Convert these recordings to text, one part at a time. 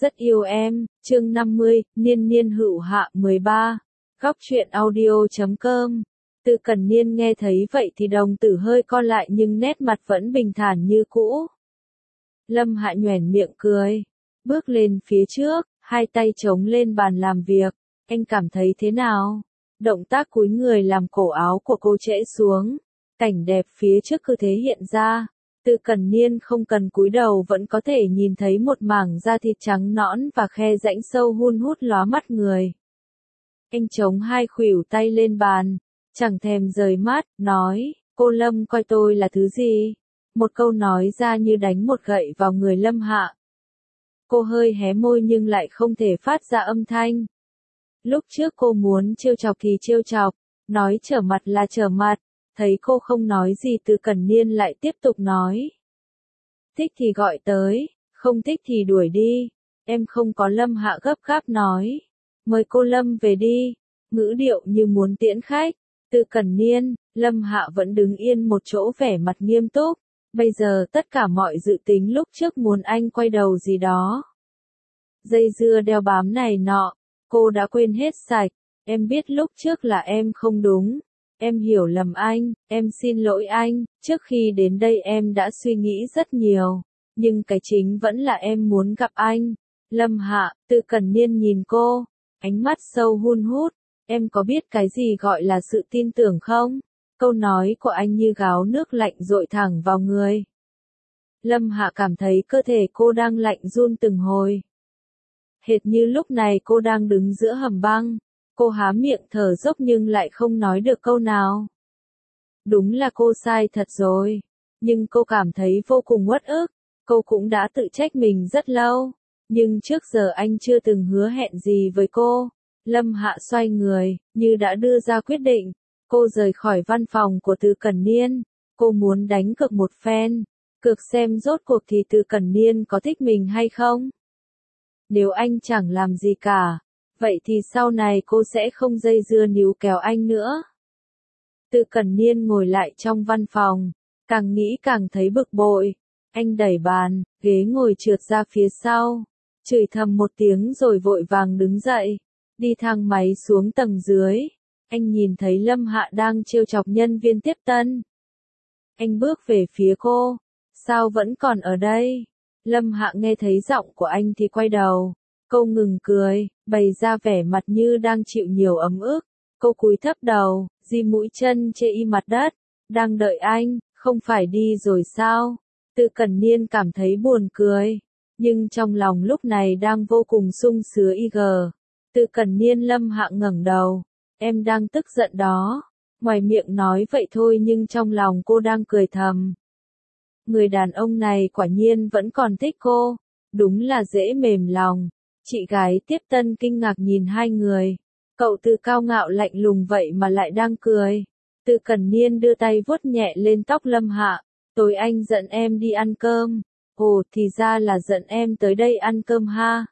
Rất yêu em, chương 50, Niên niên hữu hạ 13. Góc truyện audio.com. Từ Cần Niên nghe thấy vậy thì đồng tử hơi co lại nhưng nét mặt vẫn bình thản như cũ. Lâm Hạ nhoẻn miệng cười, bước lên phía trước, hai tay chống lên bàn làm việc. Anh cảm thấy thế nào? Động tác cúi người làm cổ áo của cô trễ xuống. Cảnh đẹp phía trước cứ thế hiện ra. Từ Cần Niên không cần cúi đầu vẫn có thể nhìn thấy một mảng da thịt trắng nõn và khe rãnh sâu hun hút lóa mắt người. Anh chống hai khuỷu tay lên bàn, chẳng thèm rời mắt, nói, cô Lâm coi tôi là thứ gì? Một câu nói ra như đánh một gậy vào người Lâm Hạ. Cô hơi hé môi nhưng lại không thể phát ra âm thanh. Lúc trước cô muốn trêu chọc thì trêu chọc, nói trở mặt là trở mặt. Thấy cô không nói gì Từ Cần Niên lại tiếp tục nói. Thích thì gọi tới, không thích thì đuổi đi. Em không có. Lâm Hạ gấp gáp nói. Mời cô Lâm về đi. Ngữ điệu như muốn tiễn khách. Từ Cần Niên, Lâm Hạ vẫn đứng yên một chỗ vẻ mặt nghiêm túc. Bây giờ tất cả mọi dự tính lúc trước muốn anh quay đầu gì đó. Dây dưa đeo bám này nọ, cô đã quên hết sạch. Em biết lúc trước là em không đúng. Em hiểu lầm anh, em xin lỗi anh, trước khi đến đây em đã suy nghĩ rất nhiều, nhưng cái chính vẫn là em muốn gặp anh. Lâm Hạ, Từ Cần Niên nhìn cô, ánh mắt sâu hun hút, em có biết cái gì gọi là sự tin tưởng không? Câu nói của anh như gáo nước lạnh dội thẳng vào người. Lâm Hạ cảm thấy cơ thể cô đang lạnh run từng hồi. Hệt như lúc này cô đang đứng giữa hầm băng. Cô há miệng thở dốc nhưng lại không nói được câu nào. Đúng là cô sai thật rồi. Nhưng cô cảm thấy vô cùng uất ức. Cô cũng đã tự trách mình rất lâu. Nhưng trước giờ anh chưa từng hứa hẹn gì với cô. Lâm Hạ xoay người, như đã đưa ra quyết định. Cô rời khỏi văn phòng của Từ Cần Niên. Cô muốn đánh cược một phen. Cược xem rốt cuộc thì Từ Cần Niên có thích mình hay không. Nếu anh chẳng làm gì cả. Vậy thì sau này cô sẽ không dây dưa níu kéo anh nữa. Từ Cần Niên ngồi lại trong văn phòng, càng nghĩ càng thấy bực bội. Anh đẩy bàn, ghế ngồi trượt ra phía sau, chửi thầm một tiếng rồi vội vàng đứng dậy, đi thang máy xuống tầng dưới. Anh nhìn thấy Lâm Hạ đang trêu chọc nhân viên tiếp tân. Anh bước về phía cô, sao vẫn còn ở đây? Lâm Hạ nghe thấy giọng của anh thì quay đầu. Cô ngừng cười, bày ra vẻ mặt như đang chịu nhiều ấm ức. Cô cúi thấp đầu, di mũi chân chê y mặt đất. Đang đợi anh, không phải đi rồi sao? Từ Cần Niên cảm thấy buồn cười. Nhưng trong lòng lúc này đang vô cùng sung sướng y. Từ Cần Niên. Lâm Hạ ngẩng đầu. Em đang tức giận đó. Ngoài miệng nói vậy thôi nhưng trong lòng cô đang cười thầm. Người đàn ông này quả nhiên vẫn còn thích cô. Đúng là dễ mềm lòng. Chị gái tiếp tân kinh ngạc nhìn hai người. Cậu Từ cao ngạo lạnh lùng vậy mà lại đang cười. Từ Cần Niên đưa tay vuốt nhẹ lên tóc Lâm Hạ. Tối anh dẫn em đi ăn cơm. Ồ, thì ra là dẫn em tới đây ăn cơm ha.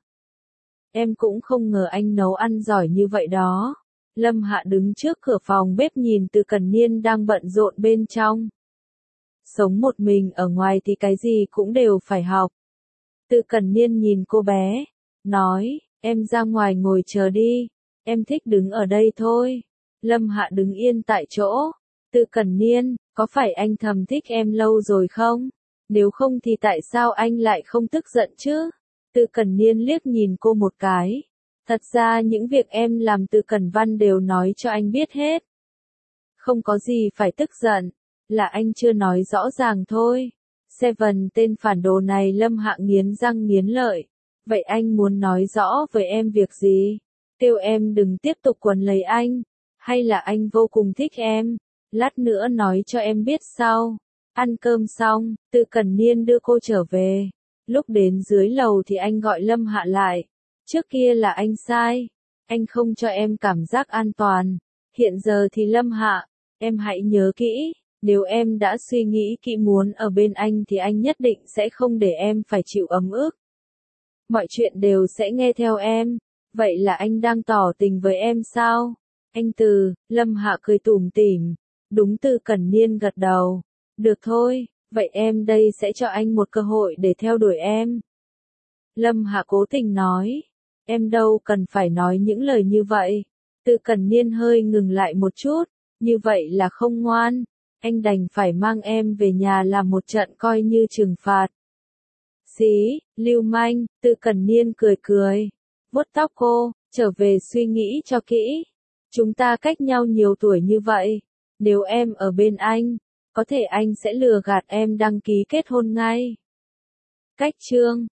Em cũng không ngờ anh nấu ăn giỏi như vậy đó. Lâm Hạ đứng trước cửa phòng bếp nhìn Từ Cần Niên đang bận rộn bên trong. Sống một mình ở ngoài thì cái gì cũng đều phải học. Từ Cần Niên nhìn cô bé. Nói, em ra ngoài ngồi chờ đi, em thích đứng ở đây thôi. Lâm Hạ đứng yên tại chỗ. Từ Cần Niên, có phải anh thầm thích em lâu rồi không? Nếu không thì tại sao anh lại không tức giận chứ? Từ Cần Niên liếc nhìn cô một cái. Thật ra những việc em làm Từ Cần Văn đều nói cho anh biết hết. Không có gì phải tức giận, là anh chưa nói rõ ràng thôi. Seven tên phản đồ này. Lâm Hạ nghiến răng nghiến lợi. Vậy anh muốn nói rõ với em việc gì? Kêu em đừng tiếp tục quấn lấy anh. Hay là anh vô cùng thích em? Lát nữa nói cho em biết sau. Ăn cơm xong, Từ Cần Niên đưa cô trở về. Lúc đến dưới lầu thì anh gọi Lâm Hạ lại. Trước kia là anh sai. Anh không cho em cảm giác an toàn. Hiện giờ thì Lâm Hạ, em hãy nhớ kỹ. Nếu em đã suy nghĩ kỹ muốn ở bên anh thì anh nhất định sẽ không để em phải chịu ấm ức. Mọi chuyện đều sẽ nghe theo em. Vậy là anh đang tỏ tình với em sao? Anh Từ. Lâm Hạ cười tủm tỉm. Đúng. Từ Cần Niên gật đầu. Được thôi, vậy em đây sẽ cho anh một cơ hội để theo đuổi em. Lâm Hạ cố tình nói. Em đâu cần phải nói những lời như vậy. Từ Cẩn Niên hơi ngừng lại một chút, như vậy là không ngoan. Anh đành phải mang em về nhà làm một trận coi như trừng phạt. Xí, lưu manh, Từ Cẩn Niên cười cười. Vuốt tóc cô, trở về suy nghĩ cho kỹ. Chúng ta cách nhau nhiều tuổi như vậy. Nếu em ở bên anh, có thể anh sẽ lừa gạt em đăng ký kết hôn ngay. Cách chương